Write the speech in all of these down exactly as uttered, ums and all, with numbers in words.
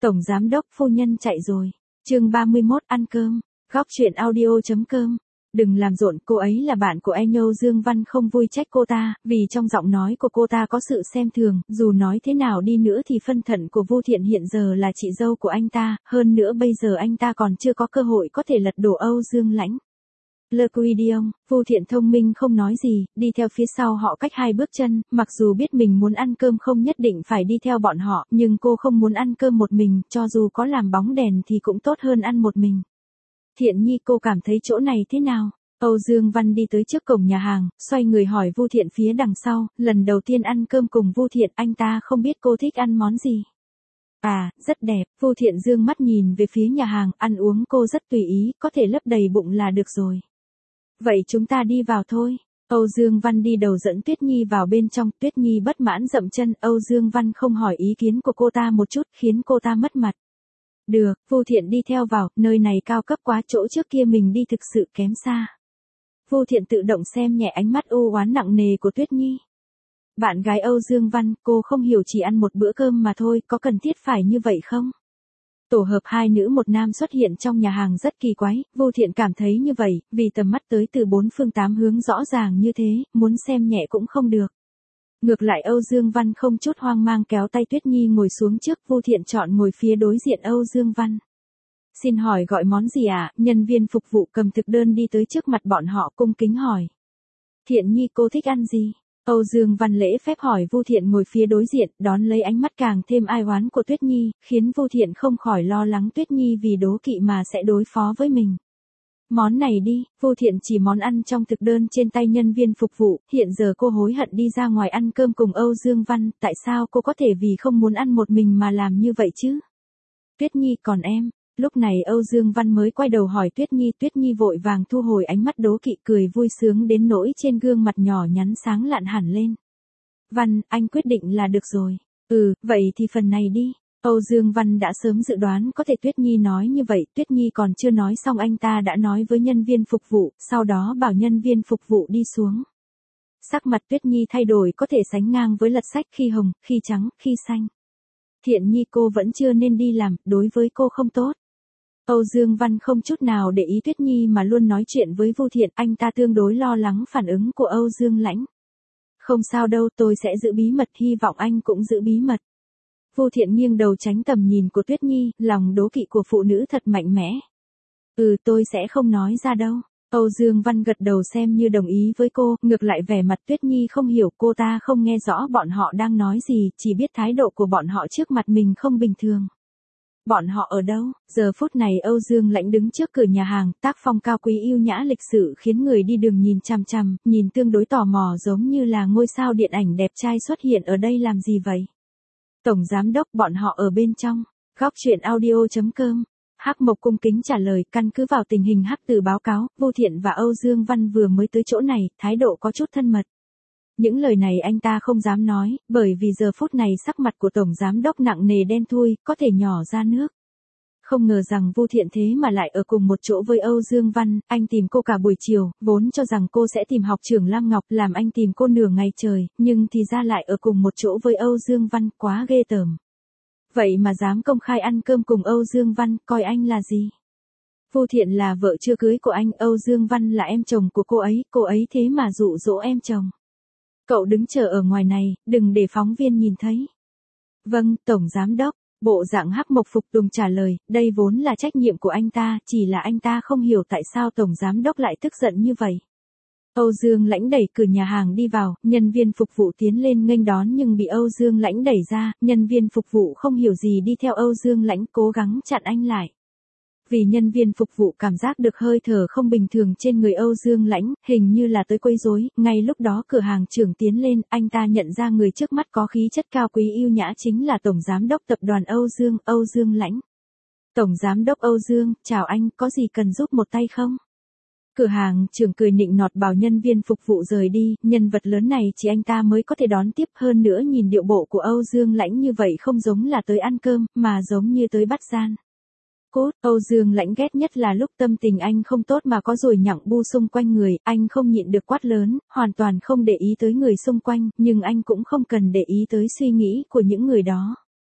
Tổng giám đốc phu nhân chạy rồi. Chương ba mươi mốt ăn cơm. Góc truyện audio chấm com. Đừng làm rộn, cô ấy là bạn của anh Âu Dương Văn không vui trách cô ta, vì trong giọng nói của cô ta có sự xem thường, dù nói thế nào đi nữa thì phân thận của Vu Thiện hiện giờ là chị dâu của anh ta, hơn nữa bây giờ anh ta còn chưa có cơ hội có thể lật đổ Âu Dương Lãnh. Le Quidion, Vu Thiện thông minh không nói gì, đi theo phía sau họ cách hai bước chân, mặc dù biết mình muốn ăn cơm không nhất định phải đi theo bọn họ, nhưng cô không muốn ăn cơm một mình, cho dù có làm bóng đèn thì cũng tốt hơn ăn một mình. Thiện Nhi, cô cảm thấy chỗ này thế nào? Âu Dương Văn đi tới trước cổng nhà hàng, xoay người hỏi Vu Thiện phía đằng sau, lần đầu tiên ăn cơm cùng Vu Thiện, anh ta không biết cô thích ăn món gì. À, rất đẹp, Vu Thiện dương mắt nhìn về phía nhà hàng, ăn uống cô rất tùy ý, có thể lấp đầy bụng là được rồi. Vậy chúng ta đi vào thôi. Âu Dương Văn đi đầu dẫn Tuyết Nhi vào bên trong, Tuyết Nhi bất mãn dậm chân, Âu Dương Văn không hỏi ý kiến của cô ta một chút, khiến cô ta mất mặt. Được, Vu Thiện đi theo vào, nơi này cao cấp quá, chỗ trước kia mình đi thực sự kém xa. Vu Thiện tự động xem nhẹ ánh mắt u oán nặng nề của Tuyết Nhi. Bạn gái Âu Dương Văn, cô không hiểu chỉ ăn một bữa cơm mà thôi, có cần thiết phải như vậy không? Tổ hợp hai nữ một nam xuất hiện trong nhà hàng rất kỳ quái, Vu Thiện cảm thấy như vậy, vì tầm mắt tới từ bốn phương tám hướng rõ ràng như thế, muốn xem nhẹ cũng không được. Ngược lại Âu Dương Văn không chút hoang mang kéo tay Tuyết Nhi ngồi xuống trước, Vu Thiện chọn ngồi phía đối diện Âu Dương Văn. Xin hỏi gọi món gì ạ? À? Nhân viên phục vụ cầm thực đơn đi tới trước mặt bọn họ cung kính hỏi. Thiện Nhi, cô thích ăn gì? Âu Dương Văn lễ phép hỏi Vu Thiện ngồi phía đối diện, đón lấy ánh mắt càng thêm ai oán của Tuyết Nhi, khiến Vu Thiện không khỏi lo lắng Tuyết Nhi vì đố kỵ mà sẽ đối phó với mình. Món này đi, Vu Thiện chỉ món ăn trong thực đơn trên tay nhân viên phục vụ, hiện giờ cô hối hận đi ra ngoài ăn cơm cùng Âu Dương Văn, tại sao cô có thể vì không muốn ăn một mình mà làm như vậy chứ? Tuyết Nhi, còn em? Lúc này Âu Dương Văn mới quay đầu hỏi Tuyết Nhi, Tuyết Nhi vội vàng thu hồi ánh mắt đố kỵ, cười vui sướng đến nỗi trên gương mặt nhỏ nhắn sáng lạn hẳn lên. Văn, anh quyết định là được rồi. Ừ, vậy thì phần này đi. Âu Dương Văn đã sớm dự đoán có thể Tuyết Nhi nói như vậy, Tuyết Nhi còn chưa nói xong anh ta đã nói với nhân viên phục vụ, sau đó bảo nhân viên phục vụ đi xuống. Sắc mặt Tuyết Nhi thay đổi có thể sánh ngang với lật sách, khi hồng, khi trắng, khi xanh. Thiện Nhi, cô vẫn chưa nên đi làm, đối với cô không tốt. Âu Dương Văn không chút nào để ý Tuyết Nhi mà luôn nói chuyện với Vu Thiện, anh ta tương đối lo lắng phản ứng của Âu Dương Lãnh. Không sao đâu, tôi sẽ giữ bí mật, hy vọng anh cũng giữ bí mật. Vu Thiện nghiêng đầu tránh tầm nhìn của Tuyết Nhi, lòng đố kỵ của phụ nữ thật mạnh mẽ. Ừ, tôi sẽ không nói ra đâu. Âu Dương Văn gật đầu xem như đồng ý với cô, ngược lại vẻ mặt Tuyết Nhi không hiểu, cô ta không nghe rõ bọn họ đang nói gì, chỉ biết thái độ của bọn họ trước mặt mình không bình thường. Bọn họ ở đâu? Giờ phút này Âu Dương Lãnh đứng trước cửa nhà hàng, tác phong cao quý yêu nhã lịch sự khiến người đi đường nhìn chằm chằm, nhìn tương đối tò mò giống như là ngôi sao điện ảnh đẹp trai xuất hiện ở đây làm gì vậy? Tổng giám đốc, bọn họ ở bên trong. Góc truyện audio chấm com. Hắc Mộc cung kính trả lời, căn cứ vào tình hình Hắc Từ báo cáo, Vu Thiện và Âu Dương Văn vừa mới tới chỗ này, thái độ có chút thân mật. Những lời này anh ta không dám nói, bởi vì giờ phút này sắc mặt của Tổng Giám đốc nặng nề đen thui, có thể nhỏ ra nước. Không ngờ rằng Vu Thiện thế mà lại ở cùng một chỗ với Âu Dương Văn, anh tìm cô cả buổi chiều, vốn cho rằng cô sẽ tìm học trưởng Lam Ngọc, làm anh tìm cô nửa ngày trời, nhưng thì ra lại ở cùng một chỗ với Âu Dương Văn, quá ghê tởm. Vậy mà dám công khai ăn cơm cùng Âu Dương Văn, coi anh là gì? Vu Thiện là vợ chưa cưới của anh, Âu Dương Văn là em chồng của cô ấy, cô ấy thế mà dụ dỗ em chồng. Cậu đứng chờ ở ngoài này, đừng để phóng viên nhìn thấy. Vâng, Tổng Giám đốc. Bộ dạng Hắc Mộc phục tùng trả lời, đây vốn là trách nhiệm của anh ta, chỉ là anh ta không hiểu tại sao Tổng Giám đốc lại tức giận như vậy. Âu Dương Lãnh đẩy cửa nhà hàng đi vào, nhân viên phục vụ tiến lên nghênh đón nhưng bị Âu Dương Lãnh đẩy ra, nhân viên phục vụ không hiểu gì đi theo Âu Dương Lãnh cố gắng chặn anh lại. Vì nhân viên phục vụ cảm giác được hơi thở không bình thường trên người Âu Dương Lãnh, hình như là tới quấy rối, ngay lúc đó cửa hàng trưởng tiến lên, anh ta nhận ra người trước mắt có khí chất cao quý yêu nhã chính là Tổng Giám đốc tập đoàn Âu Dương, Âu Dương Lãnh. Tổng Giám đốc Âu Dương, chào anh, có gì cần giúp một tay không? Cửa hàng trưởng cười nịnh nọt bảo nhân viên phục vụ rời đi, nhân vật lớn này chỉ anh ta mới có thể đón tiếp, hơn nữa nhìn điệu bộ của Âu Dương Lãnh như vậy không giống là tới ăn cơm, mà giống như tới bắt gian. Cốt, Âu Dương Lãnh ghét nhất là lúc tâm tình anh không tốt mà có rồi nhặng bu xung quanh người, anh không nhịn được quát lớn, hoàn toàn không để ý tới người xung quanh, nhưng anh cũng không cần để ý tới suy nghĩ của những người đó.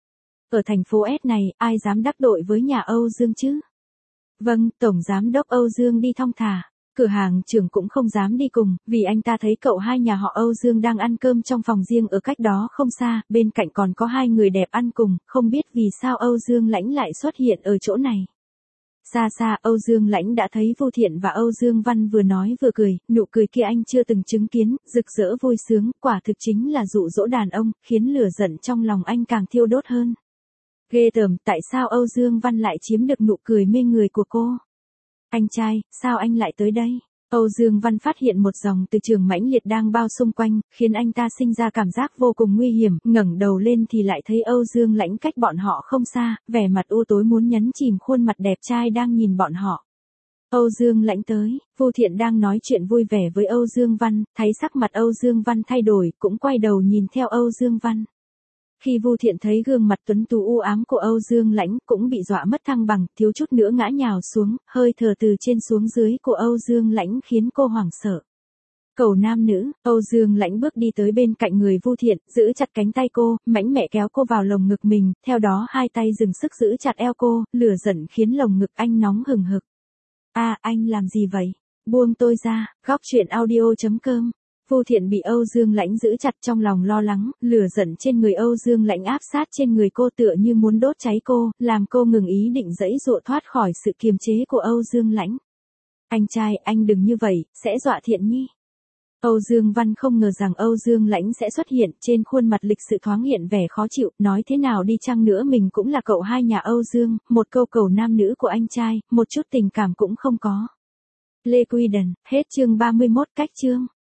Ở thành phố S này, ai dám đắc tội với nhà Âu Dương chứ? Vâng, Tổng Giám đốc Âu Dương đi thong thả. Cửa hàng trưởng cũng không dám đi cùng, vì anh ta thấy cậu hai nhà họ Âu Dương đang ăn cơm trong phòng riêng ở cách đó không xa, bên cạnh còn có hai người đẹp ăn cùng, không biết vì sao Âu Dương Lãnh lại xuất hiện ở chỗ này. Xa xa Âu Dương Lãnh đã thấy Vu Thiện và Âu Dương Văn vừa nói vừa cười, nụ cười kia anh chưa từng chứng kiến, rực rỡ vui sướng, quả thực chính là dụ dỗ đàn ông, khiến lửa giận trong lòng anh càng thiêu đốt hơn. Ghê tởm, tại sao Âu Dương Văn lại chiếm được nụ cười mê người của cô? Anh trai, sao anh lại tới đây? Âu Dương Văn phát hiện một dòng từ trường mãnh liệt đang bao xung quanh, khiến anh ta sinh ra cảm giác vô cùng nguy hiểm, ngẩng đầu lên thì lại thấy Âu Dương Lãnh cách bọn họ không xa, vẻ mặt u tối muốn nhấn chìm khuôn mặt đẹp trai đang nhìn bọn họ. Âu Dương Lãnh tới, Vu Thiện đang nói chuyện vui vẻ với Âu Dương Văn, thấy sắc mặt Âu Dương Văn thay đổi, cũng quay đầu nhìn theo Âu Dương Văn. Khi Vu Thiện thấy gương mặt tuấn tú u ám của Âu Dương Lãnh, cũng bị dọa mất thăng bằng, thiếu chút nữa ngã nhào xuống, hơi thở từ trên xuống dưới của Âu Dương Lãnh khiến cô hoảng sợ. Cầu nam nữ, Âu Dương Lãnh bước đi tới bên cạnh người Vu Thiện, giữ chặt cánh tay cô, mãnh mẽ kéo cô vào lồng ngực mình, theo đó hai tay dừng sức giữ chặt eo cô, lửa giận khiến lồng ngực anh nóng hừng hực. A, à, anh làm gì vậy? Buông tôi ra. Góc truyện audio chấm com. Vu Thiện bị Âu Dương Lãnh giữ chặt, trong lòng lo lắng, lửa giận trên người Âu Dương Lãnh áp sát trên người cô tựa như muốn đốt cháy cô, làm cô ngừng ý định giãy giụa thoát khỏi sự kiềm chế của Âu Dương Lãnh. Anh trai, anh đừng như vậy, sẽ dọa Thiện Nhi. Âu Dương Văn không ngờ rằng Âu Dương Lãnh sẽ xuất hiện, trên khuôn mặt lịch sự thoáng hiện vẻ khó chịu, nói thế nào đi chăng nữa mình cũng là cậu hai nhà Âu Dương, một câu cầu nam nữ của anh trai, một chút tình cảm cũng không có. Lê Quy Đần, hết chương ba mươi mốt, cách chương.